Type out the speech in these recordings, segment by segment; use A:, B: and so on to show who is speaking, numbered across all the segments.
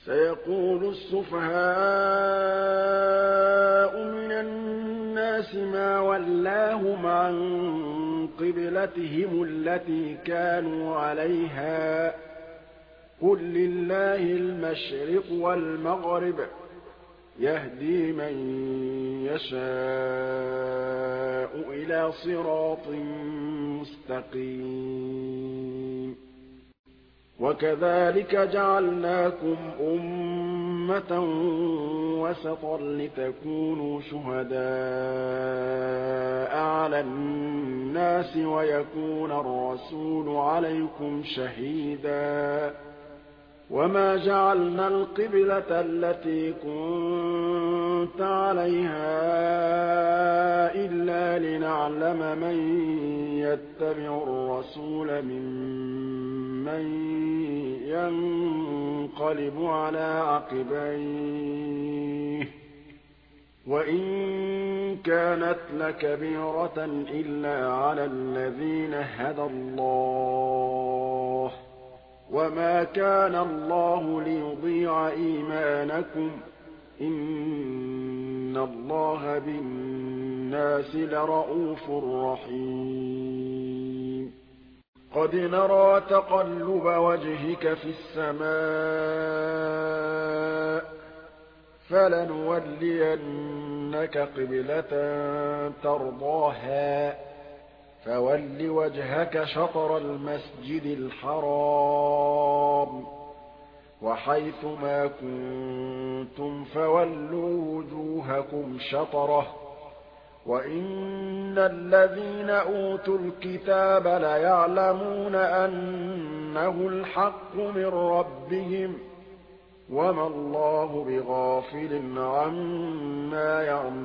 A: سيقول السفهاء من الناس ما ولاهم عن قبلتهم التي كانوا عليها قل لله المشرق والمغرب يهدي من يشاء إلى صراط مستقيم وكذلك جعلناكم أمة وسطا لتكونوا شهداء على الناس ويكون الرسول عليكم شهيدا وما جعلنا القبلة التي كنت عليها إلا لنعلم من يتبع الرسول ممن ينقلب على عقبيه وإن كانت لكبيرة إلا على الذين هدى الله وما كان الله ليضيع إيمانكم إن الله بالناس لرءوف رحيم قد نرى تقلب وجهك في السماء فلنولينك قبلة ترضاها فول وجهك شطر المسجد الحرام وحيث ما كنتم فولوا وجوهكم شطره وإن الذين أوتوا الكتاب ليعلمون أنه الحق من ربهم وما الله بغافل عما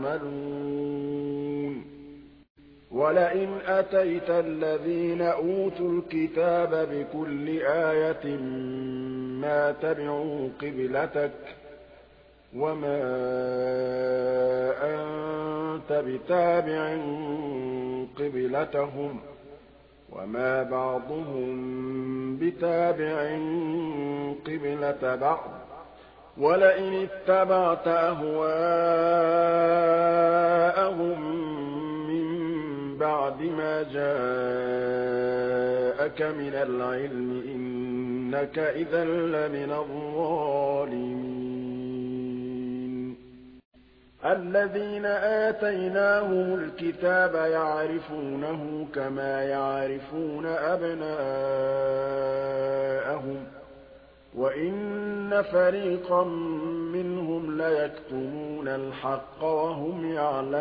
A: يعملون ولئن أتيت الذين أوتوا الكتاب بكل آية ما تبعوا قبلتك وما أنت بتابع قبلتهم وما بعضهم بتابع قبلة بعض ولئن اتبعت أهواءهم من بعد ما جاءك من العلم إنك إذا لمن الظالمين الذين آتيناهم الكتاب يعرفونه كما يعرفون أبناءهم وإن فريقا منهم ليكتمون الحق وهم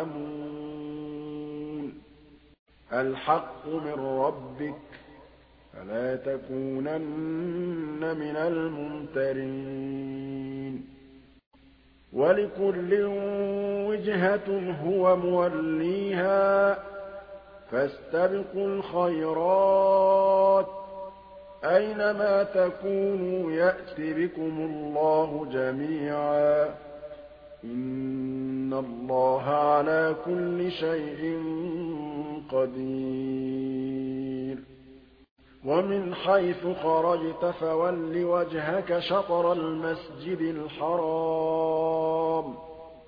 A: يعلمون الحق من ربك فلا تكونن من الممترين ولكل وجهة هو موليها فاستبقوا الخيرات أينما تكونوا يأت بكم الله جميعا إن الله على كل شيء قدير ومن حيث خرجت فول وجهك شطر المسجد الحرام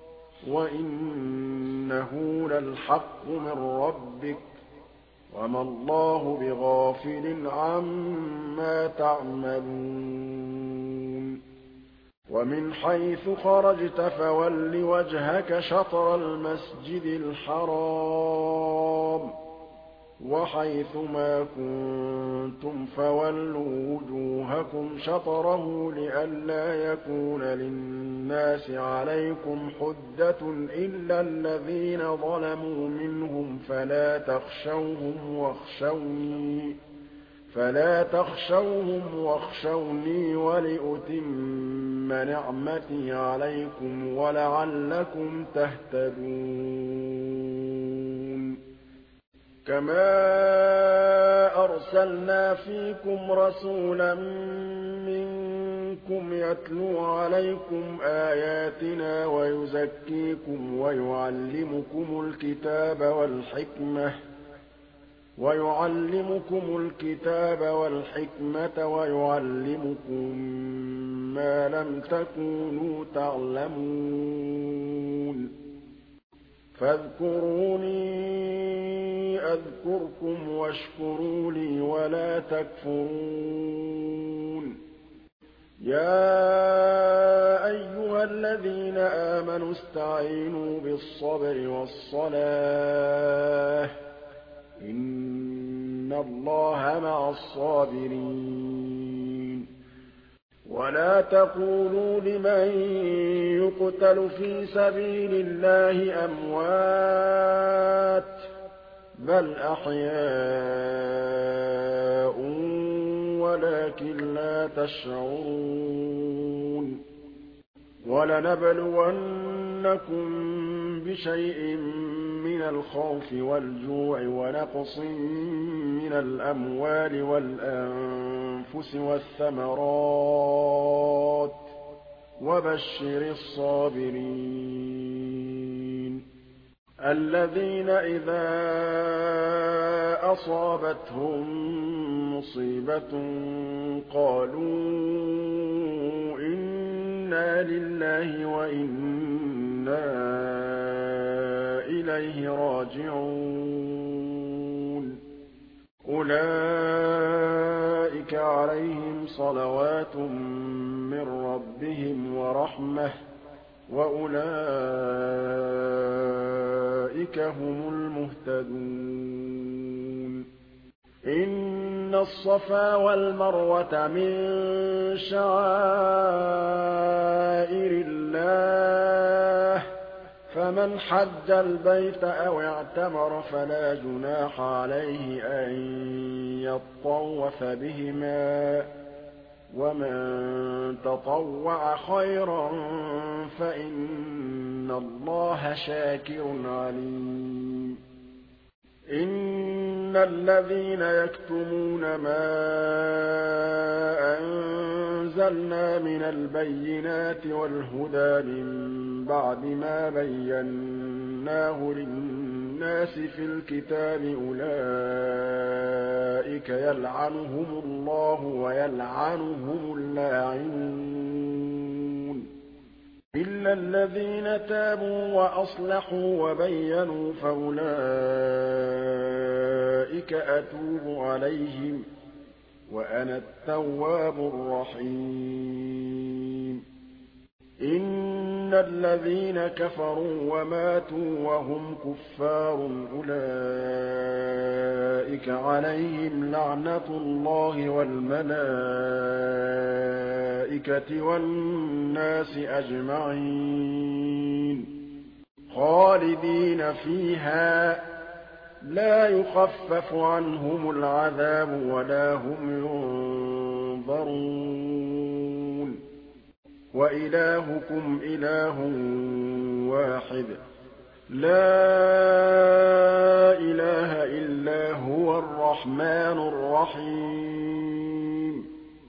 A: وإنه للحق من ربك وما الله بغافل عما تعملون ومن حيث خرجت فول وجهك شطر المسجد الحرام وحيث ما كنتم فولوا وجوهكم شطره لئلا يكون للناس عليكم حجة إلا الذين ظلموا منهم فلا تخشوهم واخشوني ولأتم نعمتي عليكم ولعلكم تهتدون كما أرسلنا فيكم رسولا منكم يتلو عليكم آياتنا ويزكيكم ويعلمكم الكتاب والحكمة ويعلمكم مَا لَمْ تَكُونُوا تَعْلَمُونَ فاذكروني أذكركم واشكروا لي ولا تكفرون يا أيها الذين آمنوا استعينوا بالصبر والصلاة إن الله مع الصابرين ولا تقولوا لمن يقتل في سبيل الله أموات بل أحياء ولكن لا تشعرون ولنبلونكم بشيء من الخوف والجوع ونقص من الأموال والأنفس والثمرات وبشر الصابرين الذين إذا أصابتهم مصيبة قالوا إنا لله وإنا إليه راجعون أولئك عليهم صلوات من ربهم ورحمة وأولئك هم المهتدون إن الصفا والمروة من شعائر الله فمن حج البيت أو اعتمر فلا جناح عليه أن يطوف بهما ومن تطوع خيرا فإن الله شاكر عليم إن الذين يكتمون ما أنزلنا من البينات والهدى من بعد ما بيناه للناس في الكتاب أولئك يلعنهم الله ويلعنهم اللاعنون إلا الذين تابوا وأصلحوا وبينوا فأولئك أتوب عليهم وأنا التواب الرحيم إن الذين كفروا وماتوا وهم كفار أولئك عليهم لعنة الله والملائكة والناس أجمعين خالدين فيها لا يخفف عنهم العذاب ولا هم ينظرون وإلهكم إله واحد لا إله إلا هو الرحمن الرحيم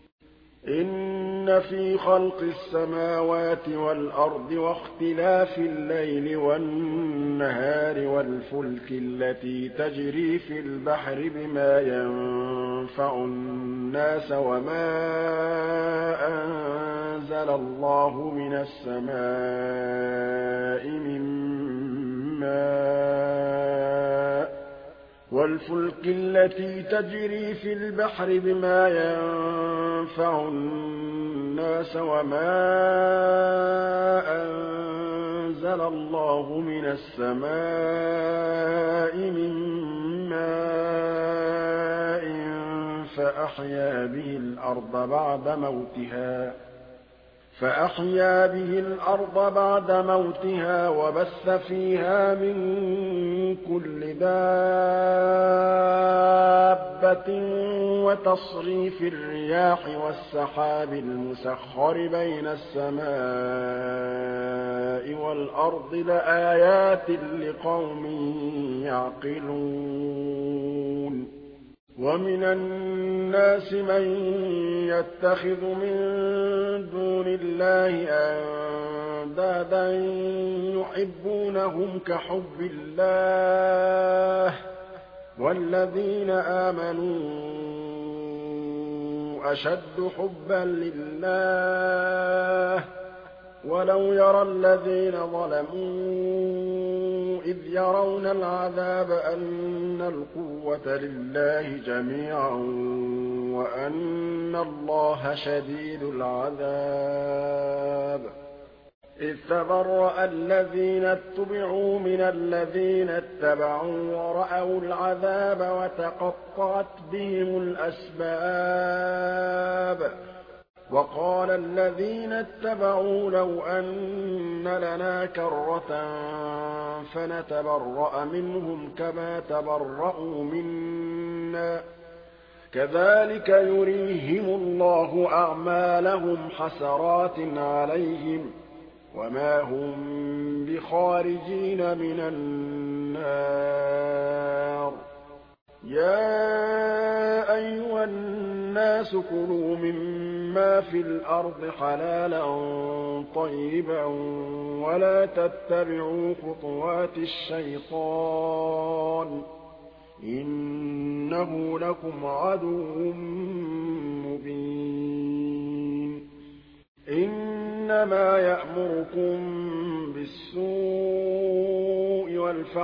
A: إن في خلق السماوات والأرض واختلاف الليل والنهار والفلك التي تجري في البحر بما ينفع الناس وما أنزل الله من السماء من ماء والفلك التي تجري في البحر بما ينفع الناس وما أنزل الله من السماء من ماء فأحيا به الأرض بعد موتها وبث فيها من كل دابة وتصريف الرياح والسحاب المسخر بين السماء والأرض لآيات لقوم يعقلون ومن الناس من يتخذ من دون الله أندادا يحبونهم كحب الله والذين آمنوا أشد حبا لله ولو يرى الذين ظلموا إذ يرون العذاب أن القوة لله جميعا وأن الله شديد العذاب إذ تبرأ الذين اتبعوا من الذين اتبعوا ورأوا العذاب وتقطعت بهم الأسباب وقال الذين اتبعوا لو أن لنا كرة فنتبرأ منهم كما تبرأوا منا كذلك يريهم الله أعمالهم حسرات عليهم وما هم بخارجين من النار يا أيها الناس كلوا مما في الأرض حلالا طيبا ولا تتبعوا خطوات الشيطان إنه لكم عدو مبين إنما يأمركم بالسوء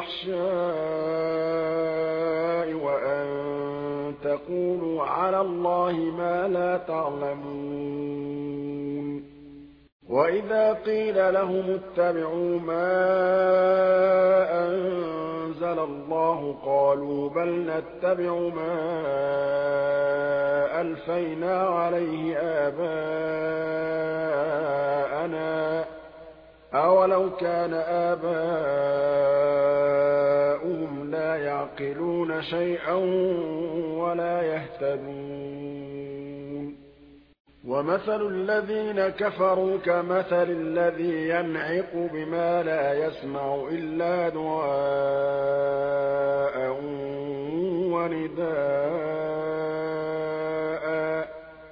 A: والفحشاء وأن تقولوا على الله ما لا تعلمون وإذا قيل لهم اتبعوا ما أنزل الله قالوا بل نتبع ما ألفينا عليه آباءنا أولو كان آباؤهم لا يعقلون شيئا ولا يهتدون ومثل الذين كفروا كمثل الذي ينعق بما لا يسمع إلا دعاء ونداء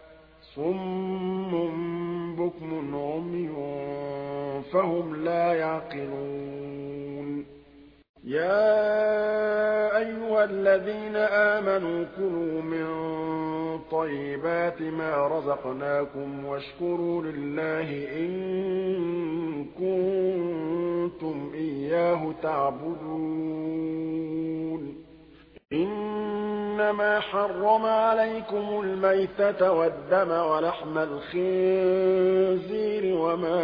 A: صم بكم عمي فهم لا يعقلون يا أيها الذين آمنوا كلوا من طيبات ما رزقناكم واشكروا لله إن كنتم إياه تعبدون إنما حرم عليكم الميتة والدم ولحم الخنزير وما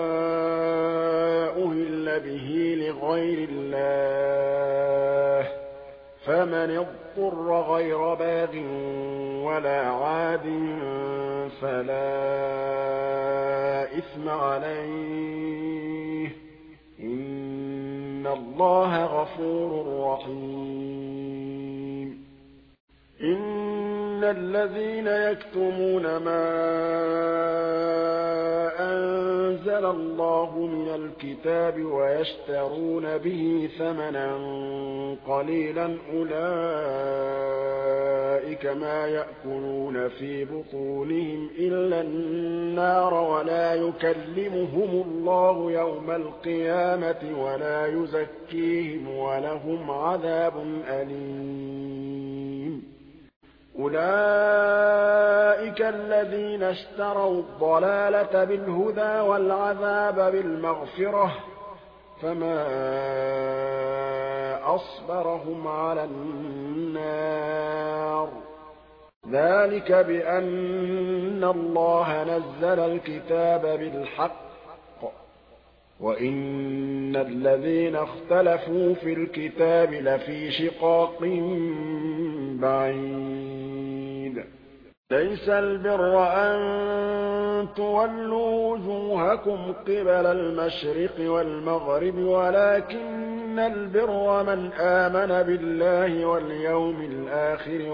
A: أهل به لغير الله فمن اضطر غير باغ ولا عاد فلا إثم عليه إن الله غفور رحيم إن الذين يكتمون ما أنزل الله من الكتاب ويشترون به ثمنا قليلا أولئك ما يأكلون في بطونهم إلا النار ولا يكلمهم الله يوم القيامة ولا يزكيهم ولهم عذاب أليم أولئك الذين اشتروا الضلالة بالهدى والعذاب بالمغفرة فما أصبرهم على النار ذلك بأن الله نزل الكتاب بالحق وإن الذين اختلفوا في الكتاب لفي شقاق بعيد ليس البر أن تولوا وجوهكم قبل المشرق والمغرب ولكن البر من آمن بالله واليوم الآخر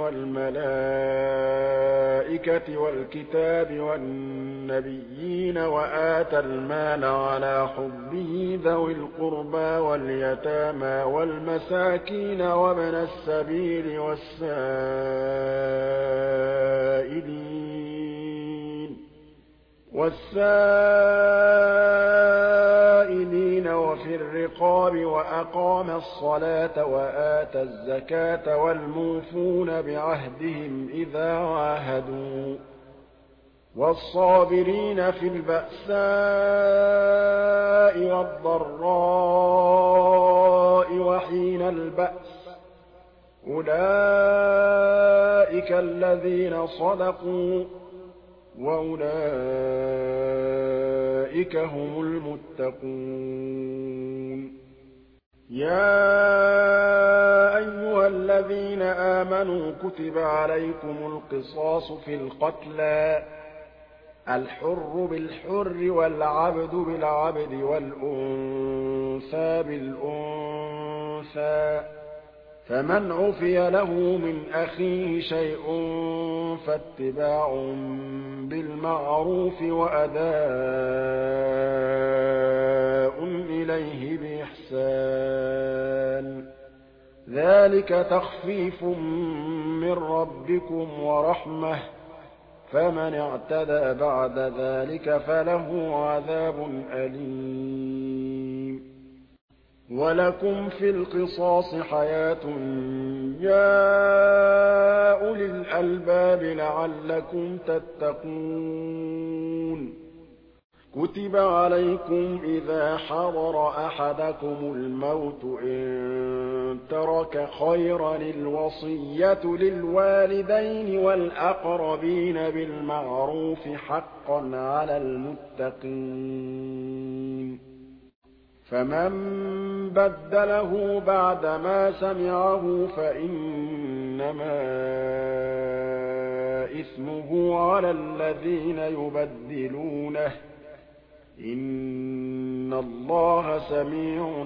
A: والملائكة والكتاب والنبيين وآتى المال على حبه ذوي القربى واليتامى والمساكين وابن السبيل والسائلين وفي الرقاب وأقام الصلاة وآتى الزكاة والموفون بعهدهم إذا عاهدوا وَالصَّابِرِينَ فِي الْبَأْسَاءِ وَالضَّرَّاءِ وَحِينَ الْبَأْسِ ۗ أُولَٰئِكَ الَّذِينَ صَدَقُوا ۖ وَأُولَٰئِكَ هُمُ الْمُتَّقُونَ. يَا أَيُّهَا الَّذِينَ آمَنُوا كُتِبَ عَلَيْكُمُ الْقِصَاصُ في الْقَتْلَى، الْحُرُّ بِالْحُرِّ وَالْعَبْدُ بِالْعَبْدِ وَالْأُنثَىٰ بِالْأُنثَىٰ، فَمَنْ عُفِيَ لَهُ مِنْ أَخِيهِ شَيْءٌ فَاتِّبَاعٌ بِالْمَعْرُوفِ وَأَدَاءٌ إِلَيْهِ بِإِحْسَانٍ ۗ ذَٰلِكَ تَخْفِيفٌ مِّن رَّبِّكُمْ وَرَحْمَةٌ ۚ فَمَنِ اعْتَدَىٰ بَعْدَ ذَٰلِكَ فَلَهُ عَذَابٌ أَلِيمٌ. وَلَكُمْ فِي الْقِصَاصِ حَيَاةٌ يَا أُولِي الْأَلْبَابِ لَعَلَّكُمْ تَتَّقُونَ. كُتِبَ عَلَيْكُمْ إِذَا حَضَرَ أَحَدَكُمُ الْمَوْتُ إِن تَرَكَ خَيْرًا الْوَصِيَّةُ لِلْوَالِدَيْنِ وَالْأَقْرَبِينَ بِالْمَعْرُوفِ ۖ حَقًّا عَلَى الْمُتَّقِينَ. فَمَن بَدَّلَهُ بَعْدَمَا سَمِعَهُ فَإِنَّمَا إِثْمُهُ عَلَى الَّذِينَ يُبَدِّلُونَهُ ۚ إِنَّ اللَّهَ سَمِيعٌ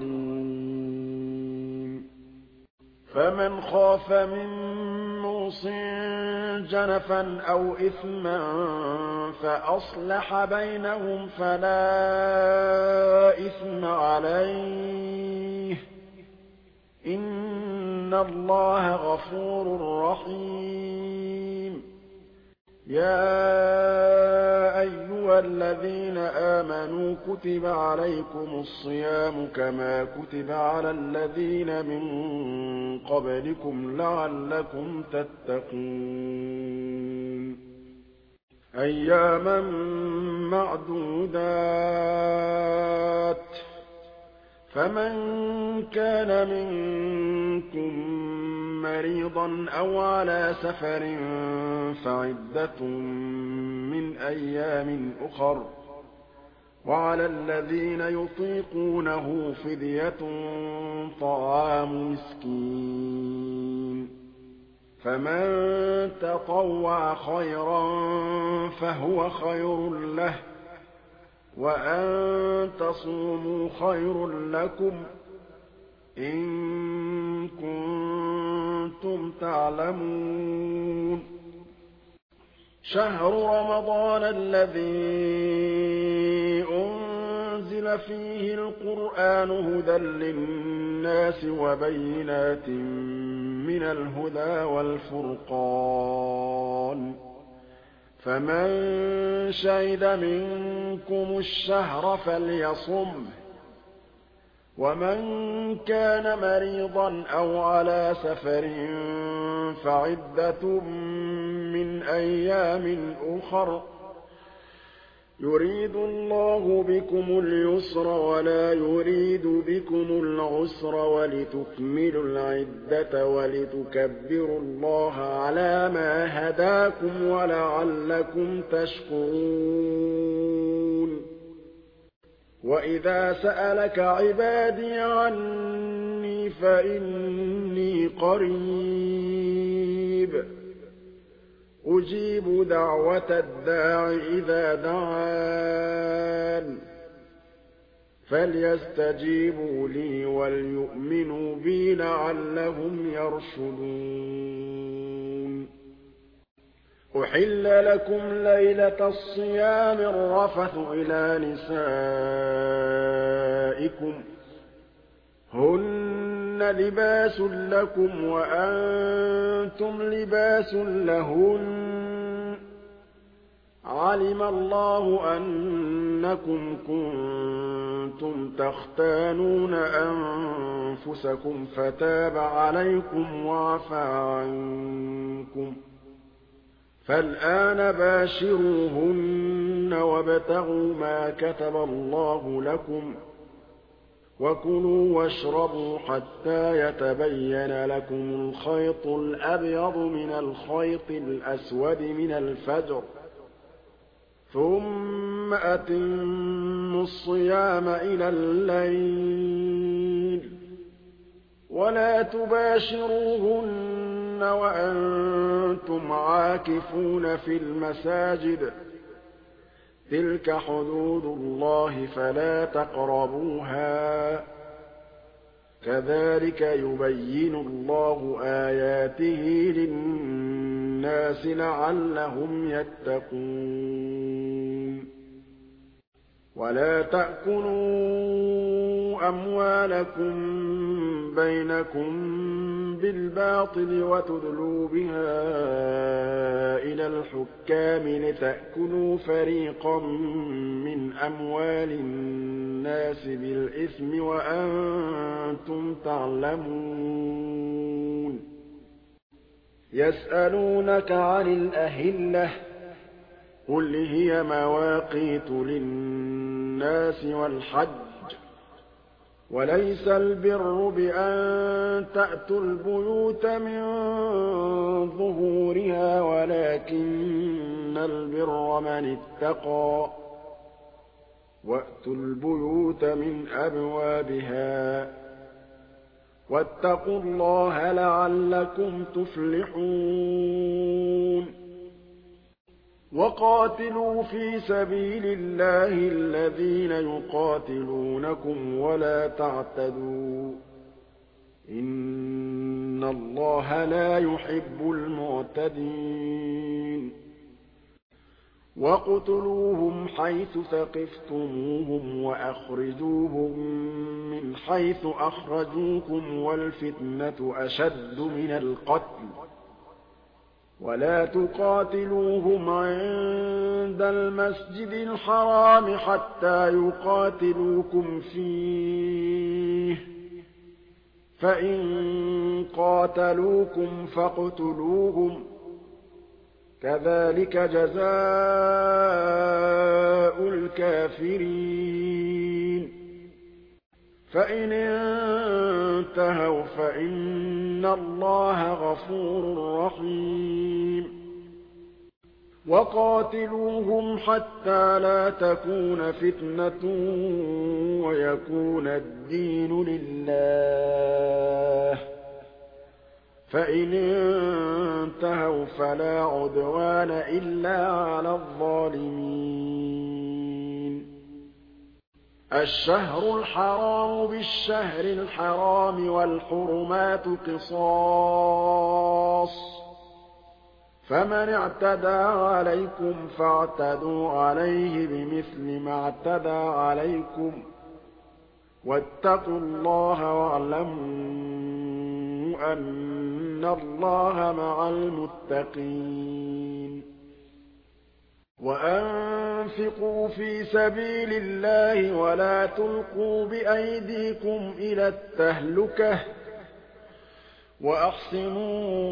A: عَلِيمٌ. فَمَنْ خَافَ مِن مُّوصٍ جَنَفًا أَوْ إِثْمًا فَأَصْلَحَ بَيْنَهُمْ فَلَا إِثْمَ عَلَيْهِ ۚ إِنَّ اللَّهَ غَفُورٌ رَّحِيمٌ. يَا أَيُّهَا الَّذِينَ آمَنُوا كُتِبَ عَلَيْكُمُ الصِّيَامُ كَمَا كُتِبَ عَلَى الَّذِينَ مِن قَبْلِكُمْ لَعَلَّكُمْ تَتَّقُونَ. أَيَّامًا مَّعْدُودَاتٍ ۚ فَمَن كَانَ مِنكُم مَّرِيضًا أَوْ عَلَىٰ سَفَرٍ فَعِدَّةٌ مِّنْ أَيَّامٍ أُخَرَ ۚ وَعَلَى الَّذِينَ يُطِيقُونَهُ فِدْيَةٌ طَعَامُ مِسْكِينٍ ۖ فَمَن تَطَوَّعَ خَيْرًا فَهُوَ خَيْرٌ لَّهُ ۚ وَأَن تَصُومُوا خَيْرٌ لَّكُمْ إِن كُنتُمْ تَعْلَمُونَ. شَهْرُ رَمَضَانَ الَّذِي أُنزِلَ فِيهِ الْقُرْآنُ هُدًى لِّلنَّاسِ وَبَيِّنَاتٍ مِّنَ الْهُدَىٰ وَالْفُرْقَانِ ۚ فَمَن شَهِدَ مِنكُمُ الشَّهْرَ فَلْيَصُمْهُ ۖ وَمَن كَانَ مَرِيضًا أَوْ عَلَىٰ سَفَرٍ فَعِدَّةٌ مِّنْ أَيَّامٍ أُخَرَ ۚ يُرِيدُ اللَّهُ بِكُمُ الْيُسْرَ وَلَا يُرِيدُ بِكُمُ الْعُسْرَ وَلِتُكْمِلُوا الْعِدَّةَ وَلِتُكَبِّرُوا اللَّهَ عَلَىٰ مَا هَدَاكُمْ وَلَعَلَّكُمْ تَشْكُرُونَ. وَإِذَا سَأَلَكَ عِبَادِي عَنِّي فَإِنِّي قَرِيبٌ أُجِيبُ دَعْوَةَ الدَّاعِ إِذَا دَعَانِ، فَلْيَسْتَجِيبُوا لِي وَلْيُؤْمِنُوا بِي لَعَلَّهُمْ يَرْشُدُونَ. أُحِلَّ لَكُمْ لَيْلَةَ الصِّيَامِ الرَّفَثُ إِلَىٰ نِسَائِكُمْ ۚ هُنَّ لِبَاسٌ لَّكُمْ وَأَنتُمْ لِبَاسٌ لَّهُنَّ ۗ عَلِمَ اللَّهُ أَنَّكُمْ كُنتُمْ تَخْتَانُونَ أَنفُسَكُمْ فَتَابَ عَلَيْكُمْ وَعَفَا عَنكُمْ ۖ فالآن باشروهن وابتغوا ما كتب الله لكم وكلوا واشربوا حتى يتبين لكم الخيط الأبيض من الخيط الأسود من الفجر ثم أتموا الصيام إلى الليل ولا تباشروهن وأنتم عاكفون في المساجد تلك حدود الله فلا تقربوها كذلك يبين الله آياته للناس لعلهم يتقون ولا تأكلوا أموالكم بينكم بالباطل وتدلوا بها إلى الحكام لتأكلوا فريقا من أموال الناس بالإثم وأنتم تعلمون يسألونك عن الأهلة قل هي مواقيت للناس والحج وليس البر بأن تأتوا البيوت من ظهورها ولكن البر من اتقى وأتوا البيوت من أبوابها واتقوا الله لعلكم تفلحون وقاتلوا في سبيل الله الذين يقاتلونكم ولا تعتدوا إن الله لا يحب المعتدين وَاقْتُلُوهُمْ حَيْثُ ثَقِفْتُمُوهُمْ وَأَخْرِجُوهُم مِّنْ حَيْثُ أَخْرَجُوكُمْ وَالْفِتْنَةُ أَشَدُّ مِنَ الْقَتْلِ ۚ وَلَا تُقَاتِلُوهُمْ عِندَ الْمَسْجِدِ الْحَرَامِ حَتَّىٰ يُقَاتِلُوكُمْ فِيهِ ۖ فَإِن قَاتَلُوكُمْ فَاقْتُلُوهُمْ ۗ كَذَٰلِكَ جَزَاءُ الْكَافِرِينَ فَإِنِ انتَهَوْا فَإِنَّ اللَّهَ غَفُورٌ رَّحِيمٌ وَقَاتِلُوهُمْ حَتَّىٰ لَا تَكُونَ فِتْنَةٌ وَيَكُونَ الدِّينُ لِلَّهِ ۖ فَإِنِ انتَهَوْا فَلَا عُدْوَانَ إِلَّا عَلَى الظَّالِمِينَ الشَّهْرُ الْحَرَامُ بِالشَّهْرِ الْحَرَامِ وَالْحُرُمَاتُ قِصَاصٌ ۚ فَمَنِ اعْتَدَىٰ عَلَيْكُمْ فَاعْتَدُوا عَلَيْهِ بِمِثْلِ مَا اعْتَدَىٰ عَلَيْكُمْ ۚ وَاتَّقُوا اللَّهَ وَاعْلَمُوا أَنَّ اللَّهَ مَعَ الْمُتَّقِينَ وَأَنفِقُوا فِي سَبِيلِ اللَّهِ وَلَا تُلْقُوا بِأَيْدِيكُمْ إِلَى التَّهْلُكَةِ ۛ وَأَحْسِنُوا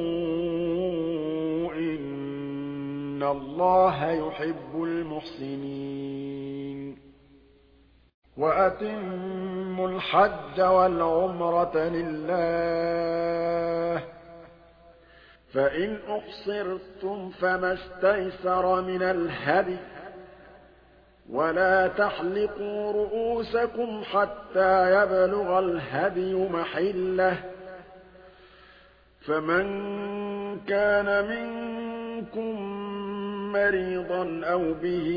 A: إِنَّ اللَّهَ يُحِبُّ الْمُحْسِنِينَ وَأَتِمُّوا الْحَجَّ وَالْعُمْرَةَ لِلَّهِ ۚ فَإِنْ أُحْصِرْتُمْ فَمَا اسْتَيْسَرَ مِنَ الْهَدْيِ ۖ وَلَا تَحْلِقُوا رُءُوسَكُمْ حَتَّىٰ يَبْلُغَ الْهَدْيُ مَحِلَّهُ ۚ فَمَن كَانَ مِنكُم مَّرِيضًا أَوْ بِهِ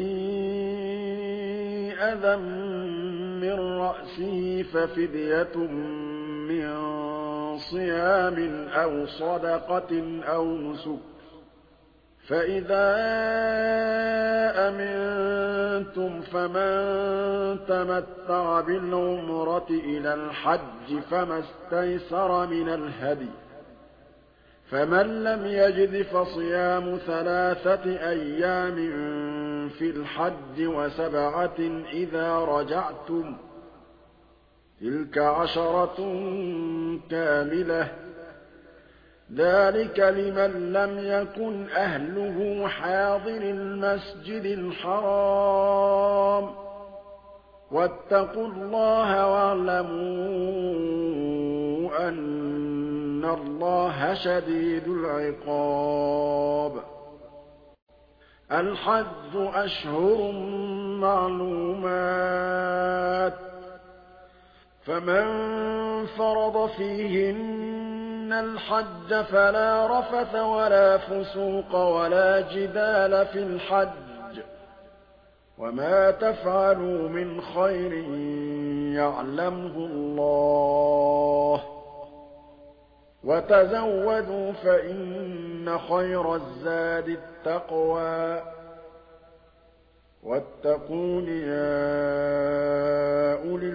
A: أَذًى مِّن رَّأْسِهِ فَفِدْيَةٌ مِّن صِيَامٍ أَوْ صَدَقَةٍ أَوْ نُسُكٍ ۚ فَإِذَا أَمِنتُمْ فَمَن تَمَتَّعَ بِالْعُمْرَةِ إِلَى الْحَجِّ فَمَا اسْتَيْسَرَ مِنَ الْهَدْيِ ۚ فَمَن لَّمْ يَجِدْ فَصِيَامُ 3 أيام في الحج و7 إذا رجعتم ۗ تِلْكَ 10 كاملة ۚ ذلك لمن لم يكن أهله حاضر المسجد الحرام واتقوا الله واعلموا أن الله شديد العقاب الحج أشهر معلومات فمن فرض فيهن الحج فلا رفث ولا فسوق ولا جدال في الحج وما تفعلوا من خير يعلمه الله وتزودوا فإن خير الزاد التقوى واتقون يا أولي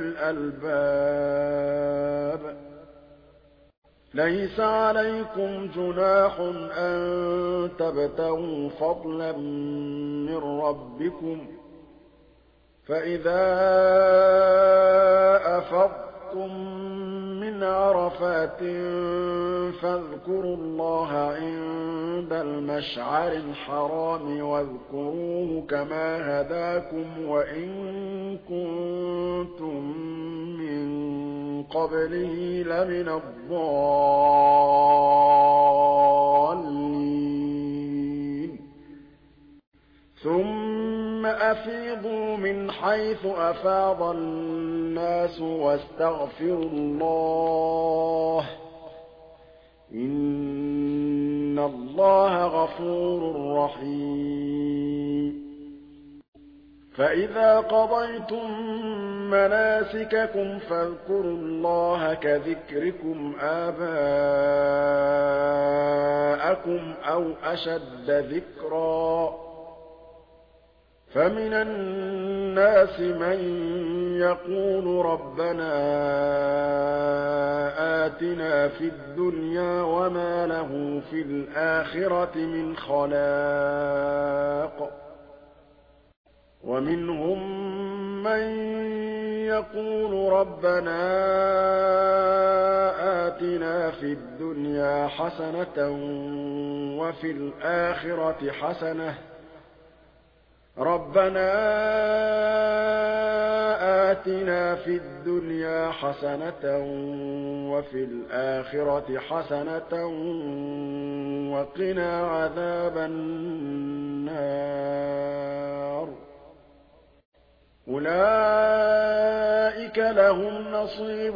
A: الألباب ليس عليكم جناح أن تبتغوا فضلا من ربكم فإذا أفضتم من عرفات فاذكروا الله عند المشعر الحرام واذكروه كما هداكم وإن كنتم من قبله لمن الضالين ثم أفيضوا من حيث أفاض الناس واستغفروا الله إن الله غفور رحيم فإذا قضيتم مناسككم فاذكروا الله كذكركم آباءكم أو أشد ذكرًا فمن الناس من يقول ربنا آتنا في الدنيا وما له في الآخرة من خلاق ومنهم من يقول ربنا آتنا في الدنيا حسنة وفي الآخرة حسنة ربنا آتنا في الدنيا حسنة وفي الآخرة حسنة وقنا عذاب النار أولئك لهم نصيب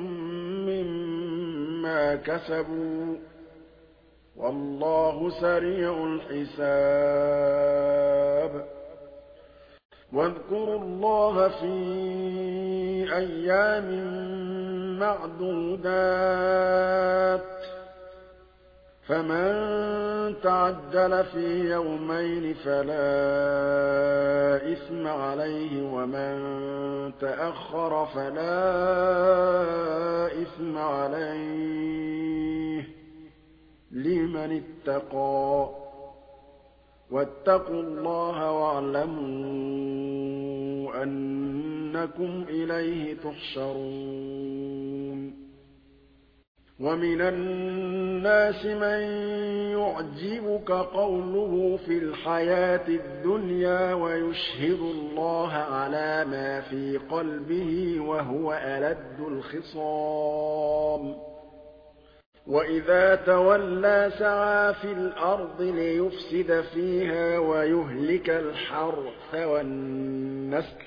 A: مما كسبوا والله سريع الحساب واذكروا الله في أيام معدودات فمن تعجل في يومين فلا إثم عليه ومن تأخر فلا إثم عليه لمن اتقى واتقوا الله واعلموا أنكم إليه تحشرون ومن الناس من يعجبك قوله في الحياة الدنيا ويشهد الله على ما في قلبه وهو ألد الخصام وإذا تولى سعى في الأرض ليفسد فيها ويهلك الحرث والنسل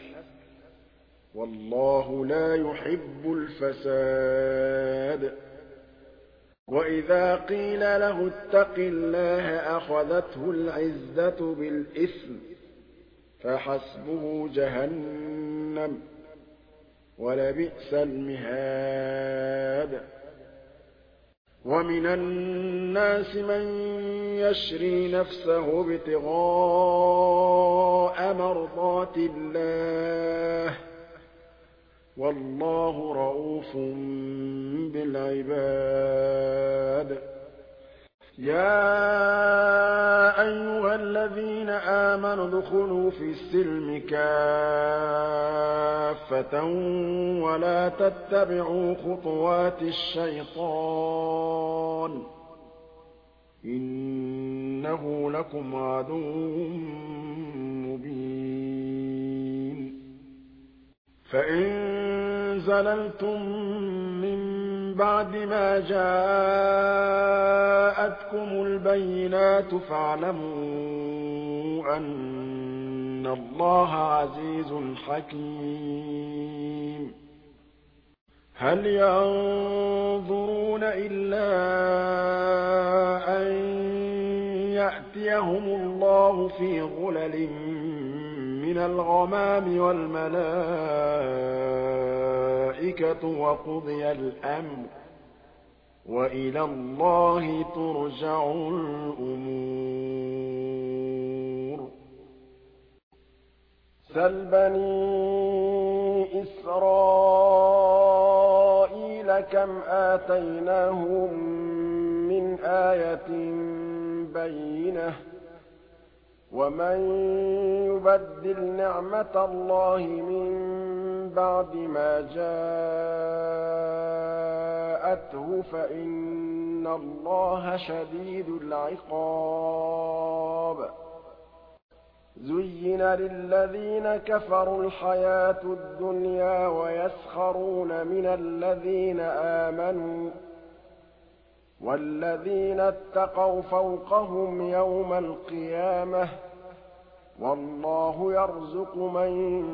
A: والله لا يحب الفساد وإذا قيل له اتق الله أخذته العزة بالإثم فحسبه جهنم ولبئس المهاد ومن الناس من يشري نفسه ابتغاء مرضات الله والله رءوف بالعباد يا أيها الذين آمنوا ادخلوا في السلم كافة ولا تتبعوا خطوات الشيطان إِنَّهُ لَكُمْ عَدُوٌّ مُّبِينٌ فَإِن زَلَلْتُم مِّن بَعْدِ مَا جَاءَتْكُمُ الْبَيِّنَاتُ فَاعْلَمُوا أَنَّ اللَّهَ عَزِيزٌ حَكِيمٌ هَلْ يَنظُرُونَ إِلَّا أَن يَأْتِيَهُمُ اللَّهُ فِي ظُلَلٍ مِّنَ الْغَمَامِ وَالْمَلَائِكَةُ وَقُضِيَ الْأَمْرُ وَإِلَى اللَّهِ تُرْجَعُ الْأُمُورُ سَلْ بَنِي إِسْرَائِيلَ كَمْ آتَيْنَاهُم مِّنْ آيَةٍ بَيِّنَةٍ ۗ وَمَن يُبَدِّلْ نِعْمَةَ اللَّهِ مِن بَعْدِ مَا جَاءَتْهُ فَإِنَّ اللَّهَ شَدِيدُ الْعِقَابِ زُيِّنَ لِلَّذِينَ كَفَرُوا الْحَيَاةُ الدُّنْيَا وَيَسْخَرُونَ مِنَ الَّذِينَ آمَنُوا ۘ وَالَّذِينَ اتَّقَوْا فَوْقَهُمْ يَوْمَ الْقِيَامَةِ ۗ وَاللَّهُ يَرْزُقُ مَن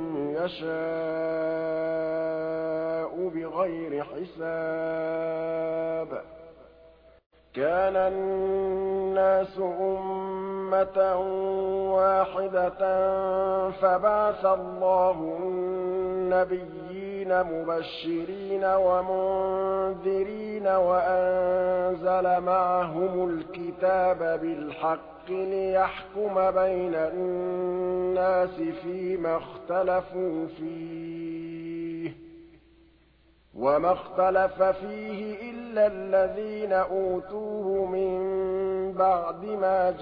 A: يَشَاءُ بِغَيْرِ حِسَابٍ كَانَ النَّاسُ أُمَّةً وَاحِدَةً فَبَعَثَ اللَّهُ النَّبِيِّينَ مُبَشِّرِينَ وَمُنذِرِينَ وَأَنزَلَ مَعَهُمُ الْكِتَابَ بِالْحَقِّ لِيَحْكُمَ بَيْنَ النَّاسِ فِيمَا اخْتَلَفُوا فِيهِ ۚ وَمَا اخْتَلَفَ فِيهِ إِلَّا الَّذِينَ أُوتُوهُ مِن بَعْدِ مَا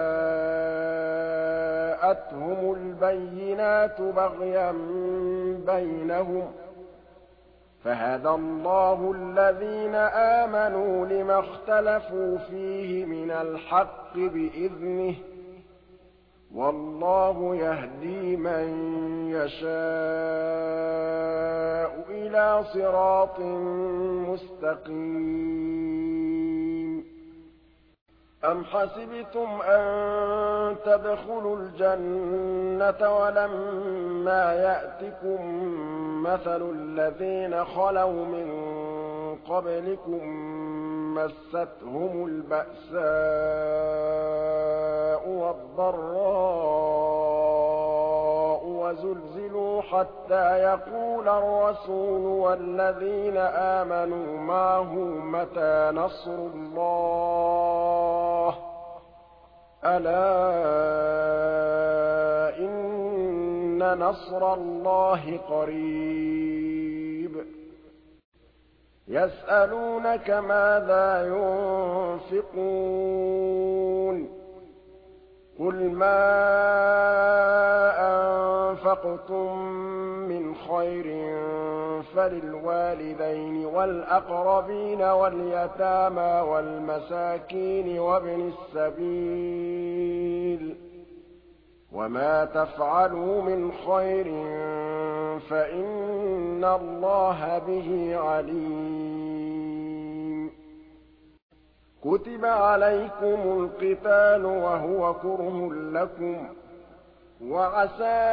A: جَاءَتْهُمُ الْبَيِّنَاتُ بَغْيًا بَيْنَهُمْ ۖ فَهَدَى اللَّهُ الَّذِينَ آمَنُوا لِمَا اخْتَلَفُوا فِيهِ مِنَ الْحَقِّ بِإِذْنِهِ ۗ وَاللَّهُ يَهْدِي مَن يَشَاءُ إِلَىٰ صِرَاطٍ مُّسْتَقِيمٍ أَمْ حَسِبْتُمْ أَن تَدْخُلُوا الْجَنَّةَ وَلَمَّا يَأْتِكُم مَّثَلُ الَّذِينَ خَلَوْا مِن قَبْلِكُم مَّسَّتْهُمُ الْبَأْسَاءُ وَالضَّرَّاءُ وَزُلْزِلُوا حَتَّىٰ يَقُولَ الرَّسُولُ وَالَّذِينَ آمَنُوا مَعَهُ مَتَىٰ نَصْرُ اللَّهِ ۗ أَلَا إِنَّ نَصْرَ اللَّهِ قَرِيبٌ يَسْأَلُونَكَ مَاذَا يُنفِقُونَ ۖ قُلْ مَا أَنفَقْتُم مِّنْ خَيْرٍ فَلِلْوَالِدَيْنِ وَالْأَقْرَبِينَ وَالْيَتَامَىٰ وَالْمَسَاكِينِ وَابْنِ السَّبِيلِ ۗ وَمَا تَفْعَلُوا مِنْ خَيْرٍ فَإِنَّ اللَّهَ بِهِ عَلِيمٌ كُتِبَ عَلَيْكُمُ الْقِتَالُ وَهُوَ كُرْهٌ لَّكُمْ ۖ وَعَسَىٰ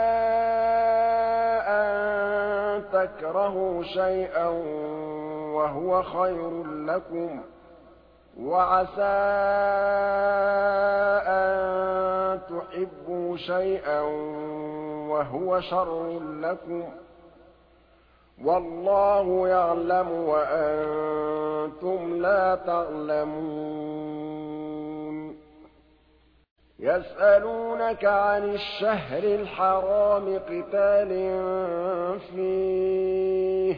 A: أَن تَكْرَهُوا شَيْئًا وَهُوَ خَيْرٌ لَّكُمْ ۖ وَعَسَىٰ أَن تُحِبُّوا شَيْئًا وَهُوَ شَرٌّ لَّكُمْ ۗ وَاللَّهُ يَعْلَمُ وَأَنتُمْ لَا تَعْلَمُونَ يَسْأَلُونَكَ عَنِ الشَّهْرِ الْحَرَامِ قِتَالٍ فِيهِ ۖ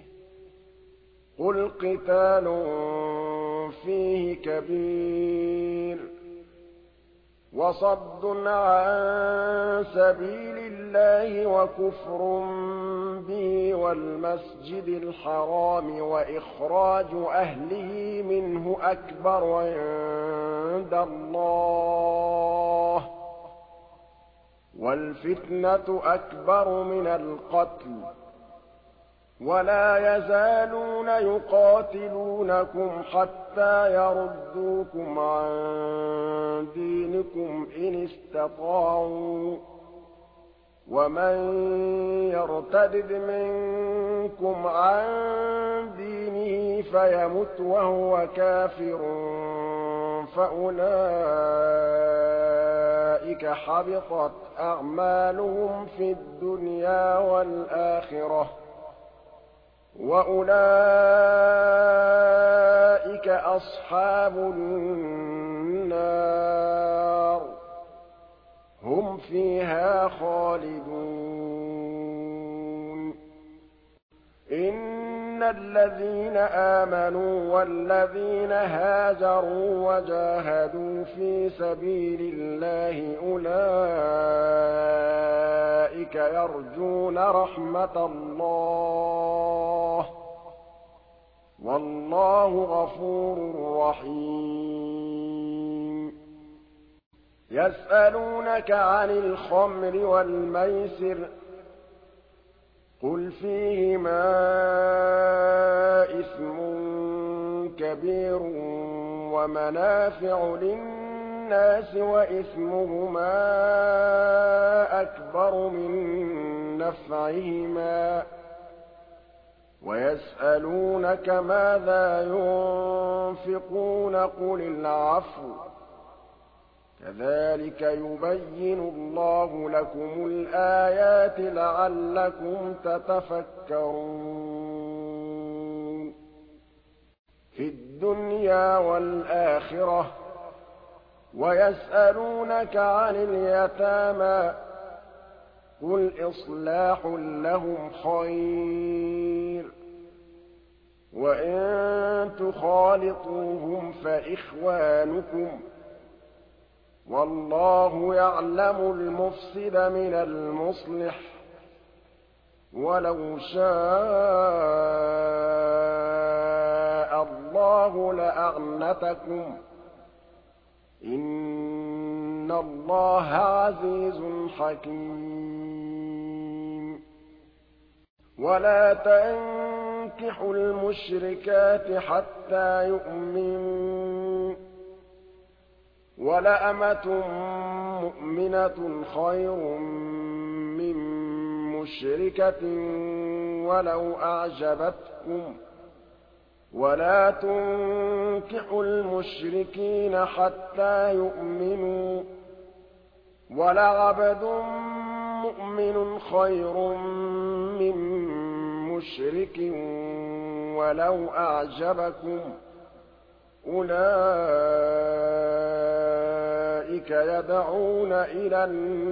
A: قُلْ قِتَالٌ فِيهِ كَبِيرٌ وَصَدٌّ عَن سَبِيلِ اللَّهِ وَكُفْرٌ بِهِ وَالْمَسْجِدِ الْحَرَامِ وَإِخْرَاجُ أَهْلِهِ مِنْهُ أَكْبَرُ عِندَ اللَّهِ ۚ وَالْفِتْنَةُ أَكْبَرُ مِنَ الْقَتْلِ ۗ وَلَا يَزَالُونَ يُقَاتِلُونَكُمْ حَتَّىٰ يَرُدُّوكُمْ عَن دِينِكُمْ إِنِ اسْتَطَاعُوا ۚ وَمَن يَرْتَدِدْ مِنكُمْ عَن دِينِهِ فَيَمُتْ وَهُوَ كَافِرٌ فَأُولَٰئِكَ حَبِطَتْ أَعْمَالُهُمْ فِي الدُّنْيَا وَالْآخِرَةِ ۖ وَأُولَٰئِكَ أَصْحَابُ النَّارِ ۖ هُمْ فِيهَا خَالِدُونَ إِنَّ الَّذِينَ آمَنُوا وَالَّذِينَ هَاجَرُوا وَجَاهَدُوا فِي سَبِيلِ اللَّهِ أُولَٰئِكَ يَرْجُونَ رَحْمَتَ اللَّهِ ۗ وَاللَّهُ غَفُورٌ رَّحِيمٌ يَسْأَلُونَكَ عَنِ الْخَمْرِ وَالْمَيْسِرِ ۖ قُلْ فِيهِمَا إِثْمٌ كَبِيرٌ وَمَنَافِعُ لِلنَّاسِ وَإِثْمُهُمَا أَكْبَرُ مِن نَّفْعِهِمَا ۗ وَيَسْأَلُونَكَ مَاذَا يُنفِقُونَ قُلِ الْعَفْوَ ۗ كَذَٰلِكَ يُبَيِّنُ اللَّهُ لَكُمُ الْآيَاتِ لَعَلَّكُمْ تَتَفَكَّرُونَ فِي الدُّنْيَا وَالْآخِرَةِ ۗ وَيَسْأَلُونَكَ عَنِ الْيَتَامَىٰ ۖ قُلْ إِصْلَاحٌ لَّهُمْ خَيْرٌ ۖ وَإِن تُخَالِطُوهُمْ فَإِخْوَانُكُمْ ۚ وَاللَّهُ يَعْلَمُ الْمُفْسِدَ مِنَ الْمُصْلِحِ ۚ وَلَوْ شَاءَ اللَّهُ لَأَعْنَتَكُمْ ۚ إِنَّ اللَّهَ عَزِيزٌ حَكِيمٌ وَلَا تَنكِحُوا الْمُشْرِكَاتِ حَتَّىٰ يُؤْمِنَّ ۚ وَلَأَمَةٌ مُّؤْمِنَةٌ خَيْرٌ مِّن مُّشْرِكَةٍ وَلَوْ أَعْجَبَتْكُمْ ۗ وَلَا تُنكِحُوا الْمُشْرِكِينَ حَتَّىٰ يُؤْمِنُوا ۚ وَلَعَبْدٌ مُّؤْمِنٌ خَيْرٌ مِّن مُّشْرِكٍ وَلَوْ أَعْجَبَكُمْ ۗ أُولَٰئِكَ يَدْعُونَ إِلَى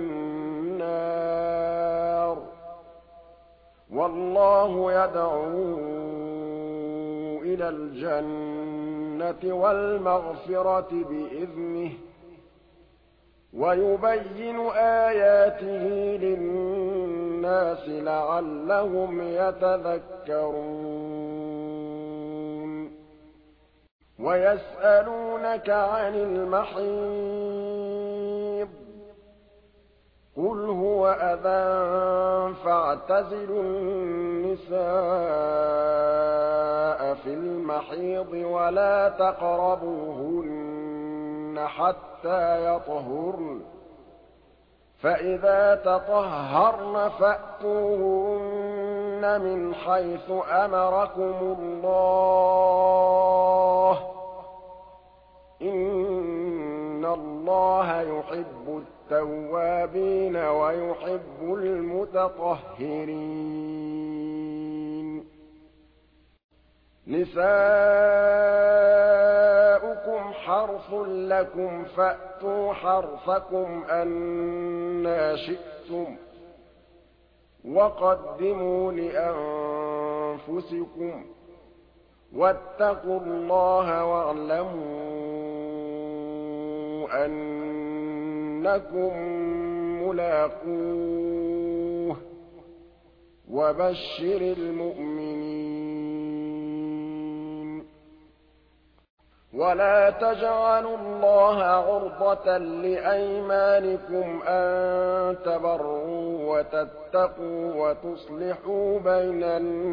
A: النَّارِ ۖ وَاللَّهُ يَدْعُو إِلَى الْجَنَّةِ وَالْمَغْفِرَةِ بِإِذْنِهِ ۖ وَيُبَيِّنُ آيَاتِهِ لِلنَّاسِ لَعَلَّهُمْ يَتَذَكَّرُونَ وَيَسْأَلُونَكَ عَنِ الْمَحِيضِ ۖ قُلْ هُوَ أَذًى فَاعْتَزِلُوا النِّسَاءَ فِي الْمَحِيضِ وَلَا تَقْرَبُوهُنَّ حَتَّىٰ يَطْهُرْنَ ۖ فَإِذَا تَطَهَّرْنَ فَأْتُوهُنَّ مِنْ حَيْثُ أَمَرَكُمُ اللَّهُ ۚ إِنَّ اللَّهَ يُحِبُّ التَّوَّابِينَ وَيُحِبُّ الْمُتَطَهِّرِينَ نِسَاؤُكُمْ حَرْثٌ لَّكُمْ فَأْتُوا حَرْثَكُمْ أَنَّىٰ شِئْتُمْ ۖ وَقَدِّمُوا لِأَنفُسِكُمْ ۚ وَاتَّقُوا اللَّهَ وَاعْلَمُوا أَنَّ أنكم ملاقوه وبشر المؤمنين ولا تجعلوا الله عرضة لأيمانكم أن تبروا وتتقوا وتصلحوا بين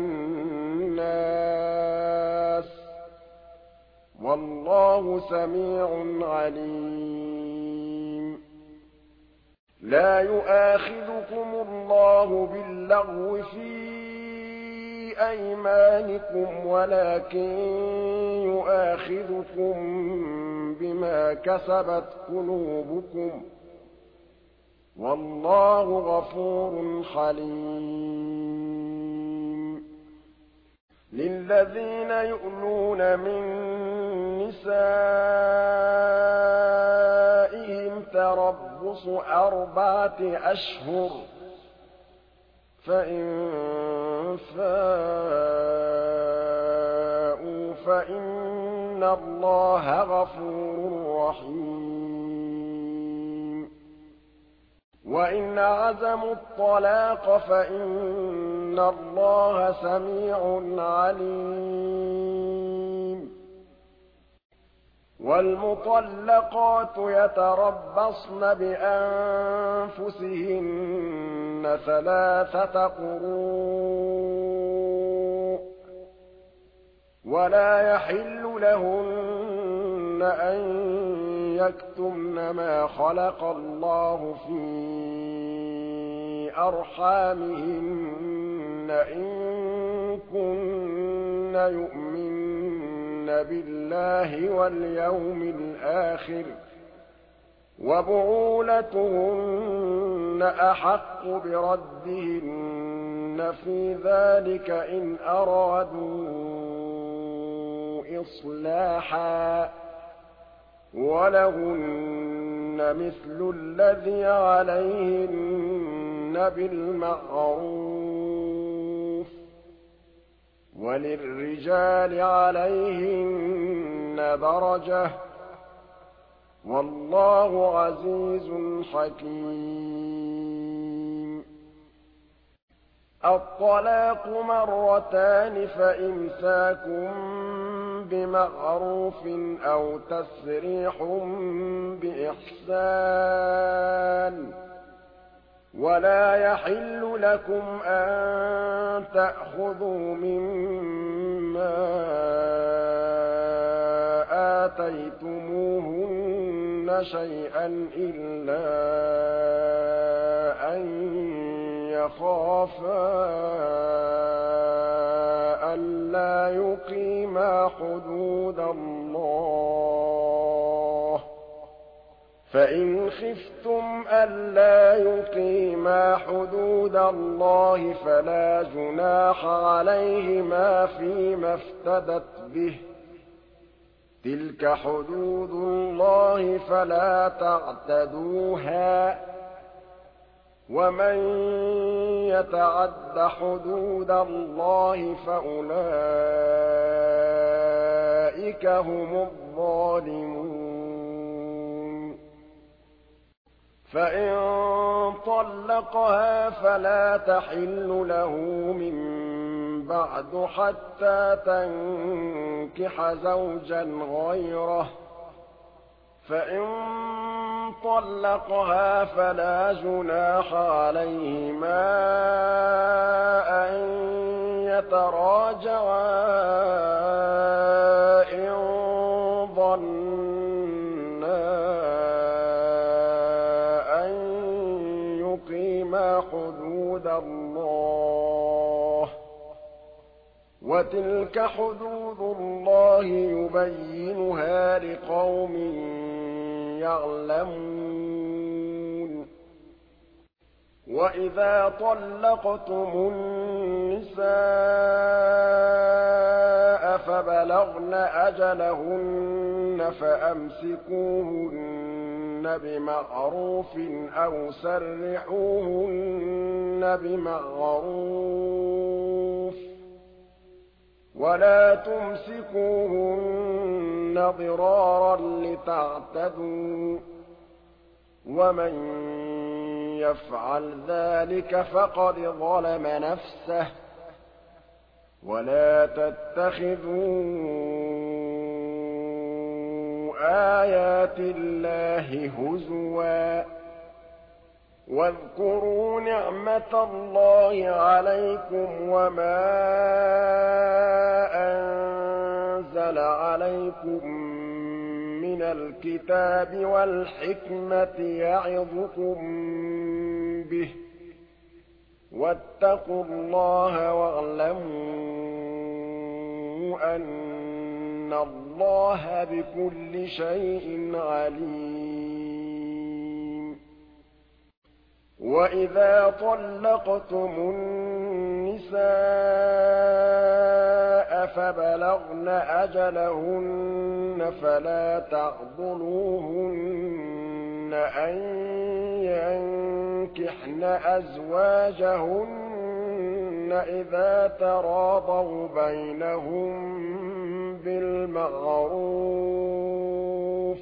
A: الناس والله سميع عليم لا يؤاخذكم الله باللغو في أيمانكم ولكن يؤاخذكم بما كسبت قلوبكم والله غفور حليم للذين يؤلون من نسائهم تربص 4 أشهر فإن فاءوا فإن الله غفور رحيم وإن عزموا الطلاق فإن الله سميع عليم والمطلقات يتربصن بأنفسهن 3 قروء ولا يحل لهن أن يكتمن ما خلق الله في أرحامهن إن كن يؤمن بالله واليوم الآخر وبعولتهن أحق بردهن في ذلك إن أرادوا إصلاحا ولهن مثل الذي عليهن بالمعروف وللرجال عليهن درجة والله عزيز حكيم الطلاق 2 فإمساك بمعروف أو تسريح بإحسان ولا يحل لكم أن تأخذوا مما آتيتموهن شيئا إلا أن يخافا ألا يقيما حدود الله فإن خفتم ألا يقيما حدود الله فلا جناح عليهما فيما افتدت به تلك حدود الله فلا تعتدوها ومن يتعد حدود الله فأولئك هم الظالمون فإن طلقها فلا تحل له من بعد حتى تنكح زوجا غيره فإن طلقها فلا جناح عليهما أن يتراجعا إن ظنا أن يقيما حدود الله وتلك حدود الله يبينها لقوم يعلمون وإذا طلقتم النساء فبلغن أجلهن فأمسكوهن بمعروف أو سرحوهن بمعروف ولا تمسكوهن ضرارا لتعتدوا ومن يفعل ذلك فقد ظلم نفسه ولا تتخذوا آيات الله هزوا واذكروا نعمة الله عليكم وما أنزل عليكم من الكتاب والحكمة يعظكم به واتقوا الله واعلموا أن الله بكل شيء عليم وإذا طلقتم النساء فبلغن أجلهن فلا تعضلوهن أن ينكحن أزواجهن إذا تراضوا بينهم بالمعروف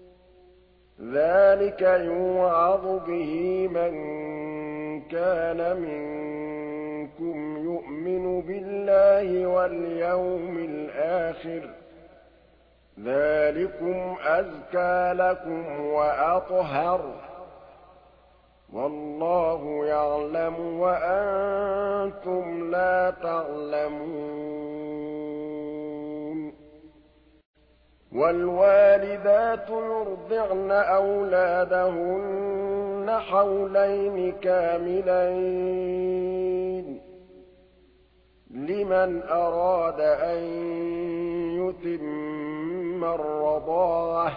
A: ذلك يوعظ به من كان منكم يؤمن بالله واليوم الآخر ذلكم أزكى لكم وأطهر والله يعلم وأنتم لا تعلمون والوالدات يرضعن أولادهن حولين كاملين لمن أراد أن يتم الرضاعة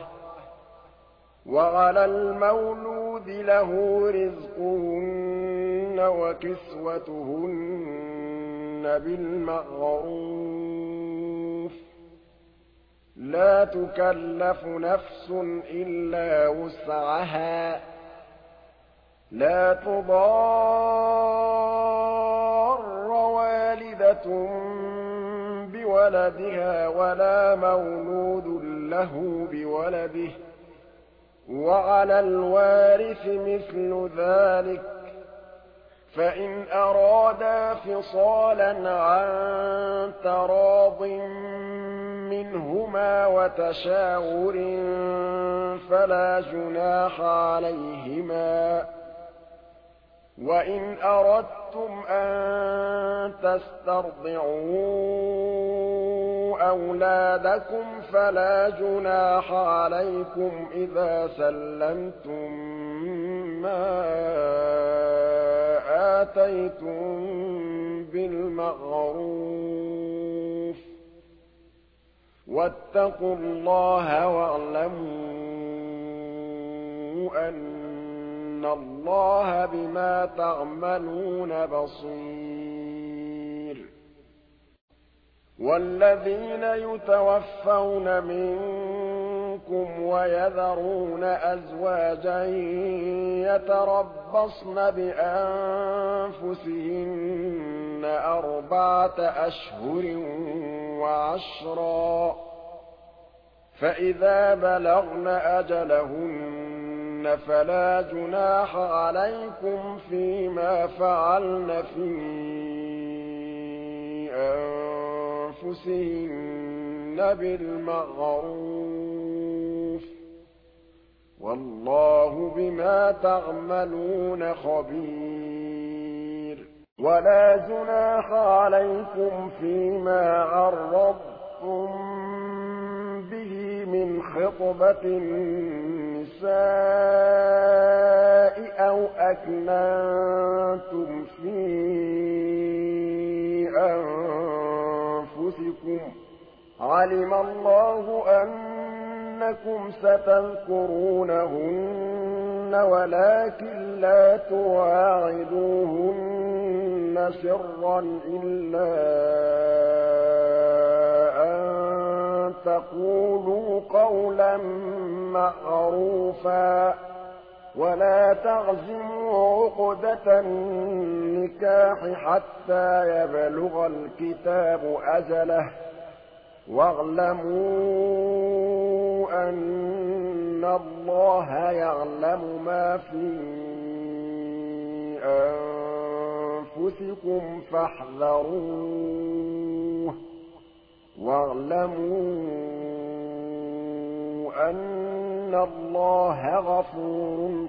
A: وعلى المولود له رزقهن وكسوتهن بالمعروف لا تكلف نفس إلا وسعها لا تضار والدة بولدها ولا مولود له بولده وعلى الوارث مثل ذلك فإن أرادا فصالا عن تراض منهما وتشاور فلا جناح عليهما وإن أردتم أن تسترضعوا أولادكم فلا جناح عليكم إذا سلمتم ما آتيتم بالمعروف واتقوا الله واعلموا أن الله بما تعملون بصير والذين يتوفون منكم ويذرون أزواجا يتربصن بأنفسهن 4 أشهر وعشرا فإذا بلغن أجلهن فلا جناح عليكم فيما فعلن في أنفسهن بالمعروف والله بما تعملون خبير ولا جناح عليكم فيما عرضتم به من خطبة النساء أو أكننتم في أنفسكم علم الله أنكم ستذكرونهن ولكن لا تواعدوهن سرا إلا أن تقولوا قولا معروفا ولا تعزموا عقدة النكاح حتى يبلغ الكتاب أجله واعلموا أن إِنَّ اللَّهَ يَعْلَمُ مَا فِي أَنفُسِكُمْ فَاحْذَرُوهُ وَاعْلَمُوا أَنَّ اللَّهَ غَفُورٌ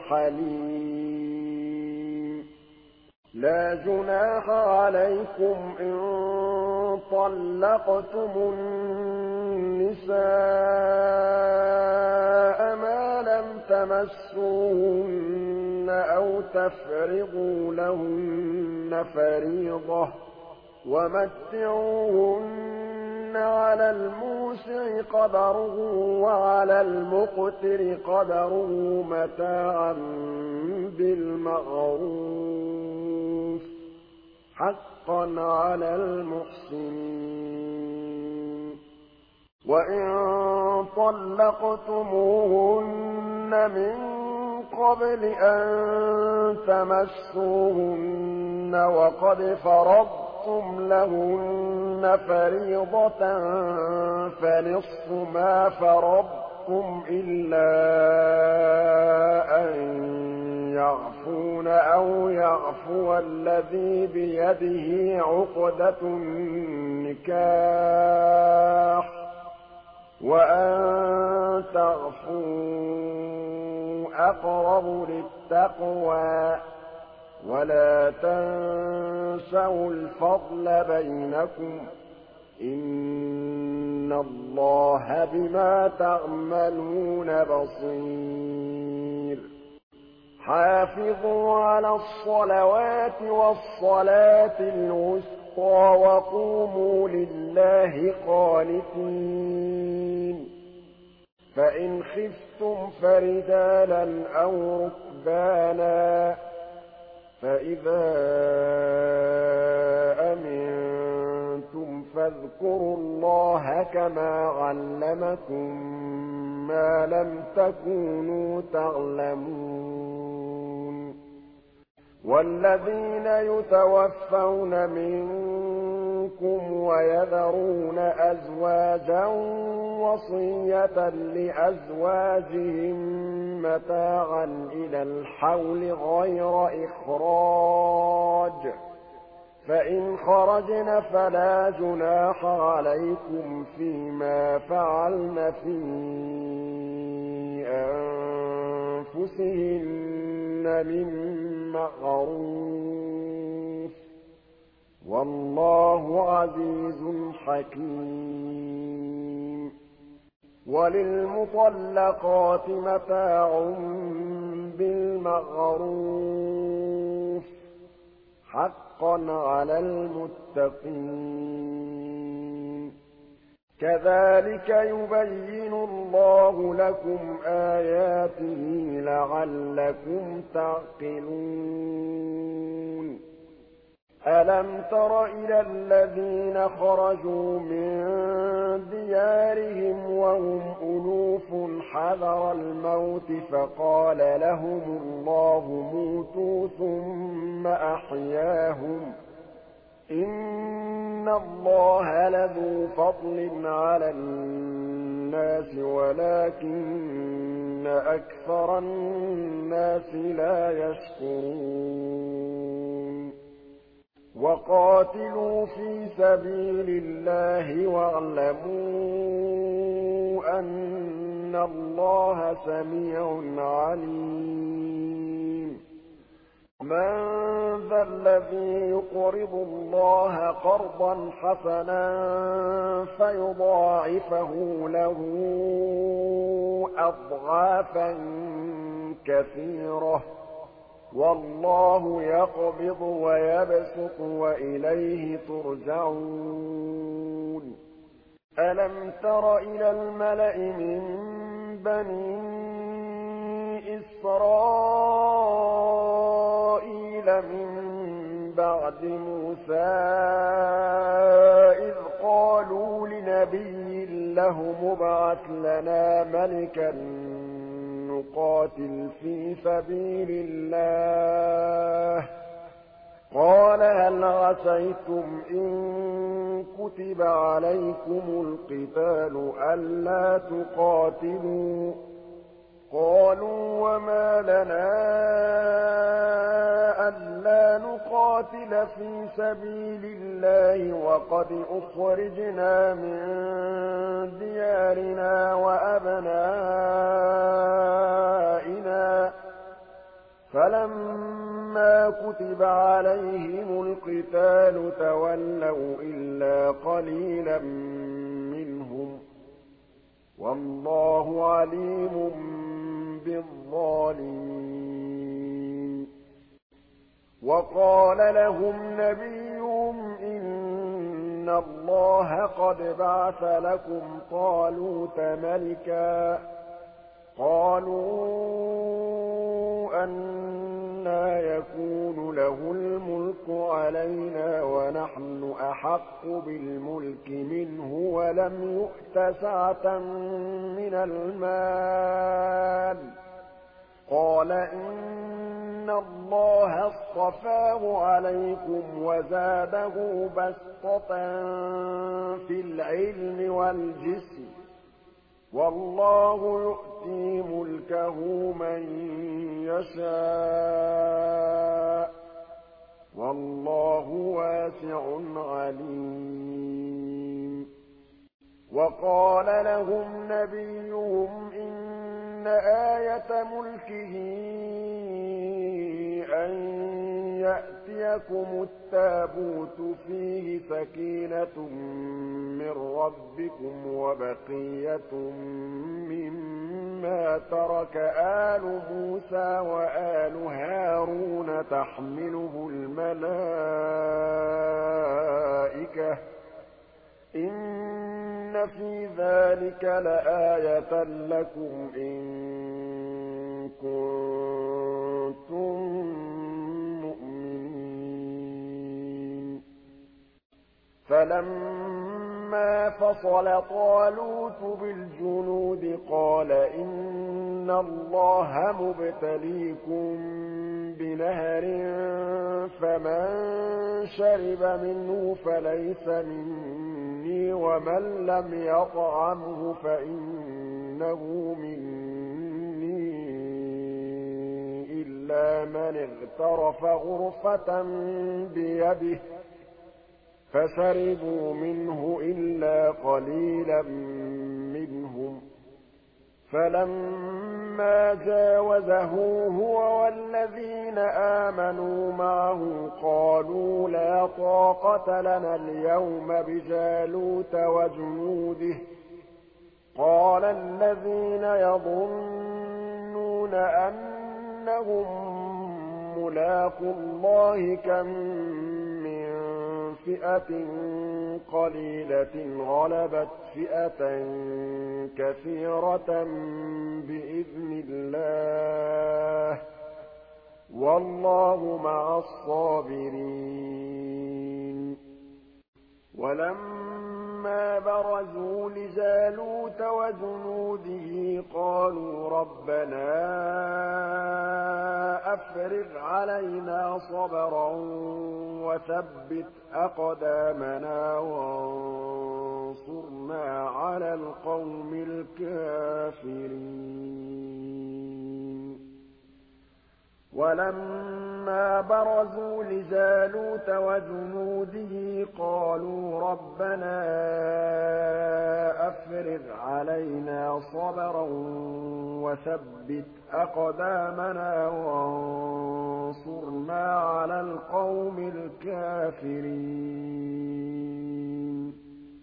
A: حَلِيمٌ لَا جُنَاحَ عَلَيْكُمْ إِن طَلَّقْتُمُ النِّسَاءَ مَا لَمْ تَمَسُّوهُنَّ أَوْ تَفْرِضُوا لَهُنَّ فَرِيضَةً ۚ وَمَتِّعُوهُنَّ عَلَى الْمُوسِعِ قَدَرُهُ وَعَلَى الْمُقْتِرِ قَدَرُهُ مَتَاعًا بِالْمَعْرُوفِ ۖ حَقًّا عَلَى الْمُحْسِنِينَ وَإِن طَلَّقْتُمُوهُنَّ مِن قَبْلِ أَن تَمَسُّوهُنَّ وَقَدْ فَرَضْتُمْ لَهُنَّ فَرِيضَةً فَنِصْفُ مَا فَرَضْتُمْ إِلَّا أَن يَعْفُونَ أَوْ يَعْفُوَ الَّذِي بِيَدِهِ عُقْدَةُ النِّكَاحِ ۚ وَأَن تَعْفُوا أَقْرَبُ لِلتَّقْوَىٰ ۖ وَلَا تَنسَوُا الْفَضْلَ بَيْنَكُمْ ۚ إِنَّ اللَّهَ بِمَا تَعْمَلُونَ بَصِيرٌ حافظوا على الصلوات والصلاة الوسطى وقوموا لله قانتين فإن خفتم فرجالا أو ركبانا فإذا أمنتم فاذكروا الله كما علمكم ما لم تكونوا تعلمون والذين يتوفون منكم ويذرون أزواجا وصية لأزواجهم متاعا إلى الحول غير إخراج فإن خرجن فلا جناح عليكم فيما فعلن في أنفسهن من معروف والله عزيز حكيم وللمطلقات متاع بالمعروف حقا على المتقين كذلك يبين الله لكم آياته لعلكم تعقلون ألم تر إلى الذين خرجوا من ديارهم وهم ألوف حذر الموت فقال لهم الله موتوا ثم أحياهم إن الله لذو فضل على الناس ولكن أكثر الناس لا يشكرون وقاتلوا في سبيل الله واعلموا أن الله سميع عليم من ذا الذي يقرض الله قرضا حسنا فيضاعفه له أضعافا كثيرة والله يقبض ويبسط وإليه ترجعون ألم تر إلى الملأ من بني إسرائيل من بعد موسى إذ قالوا لنبي له ابعث لنا ملكا نقاتل في سبيل الله قال هل عسيتم إن كتب عليكم القتال ألا تقاتلوا قالوا وما لنا ألا نقاتل في سبيل الله وقد أخرجنا من ديارنا وأبنائنا فلما كتب عليهم القتال تولوا إلا قليلا منهم والله عليم بالظالمين وقال لهم نبيهم إن الله قد بعث لكم طالوت ملكا قالوا أنى يكون له الملك علينا ونحن أحق بالملك منه ولم يؤت سعة من المال قال إن الله اصطفاه عليكم وزاده بسطة في العلم والجسم والله يؤتي ملكه من يشاء والله واسع عليم وقال لهم نبيهم إن آية ملكه أن يأتيكم التابوت فيه سكينة من ربكم وبقية مما ترك آل موسى وآل هارون تحمله الملائكة إن في ذلك لآية لكم إن كنتم مؤمنين فلما فصل طالوت بالجنود قال إن الله مبتليكم بنهر فمن شرب منه فليس مني ومن لم يطعمه فإنه مني إلا من اغترف غرفة بيده فشربوا منه إلا قليلا منهم فلما جاوزه هو والذين آمنوا معه قالوا لا طاقة لنا اليوم بجالوت وجنوده قال الذين يظنون أنهم ملاقو الله كم من فئة قليلة غلبت فئة كثيرة بإذن الله والله مع الصابرين ولما برزوا لجالوت وجنوده قالوا ربنا أفرغ علينا صبرا وثبت أقدامنا وانصرنا على القوم الكافرين ولما برزوا لجالوت وجنوده قالوا ربنا أفرغ علينا صبرا وثبت أقدامنا وانصرنا على القوم الكافرين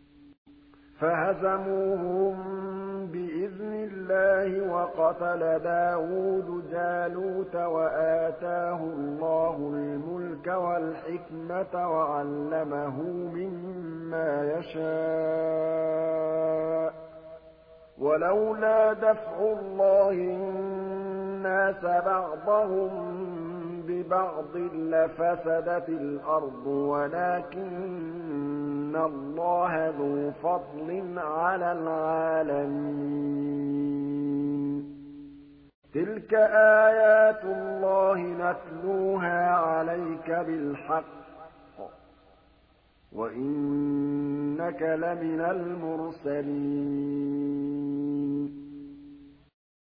A: فهزموهم بإذن الله وقتل داود جالوت وآتاه الله الملك والحكمة وعلمه مما يشاء ولولا دفع الله الناس بعضهم ببعض لفسدت الأرض ولكن الله ذو فضل على العالمين تلك آيات الله نتلوها عليك بالحق وإنك لمن المرسلين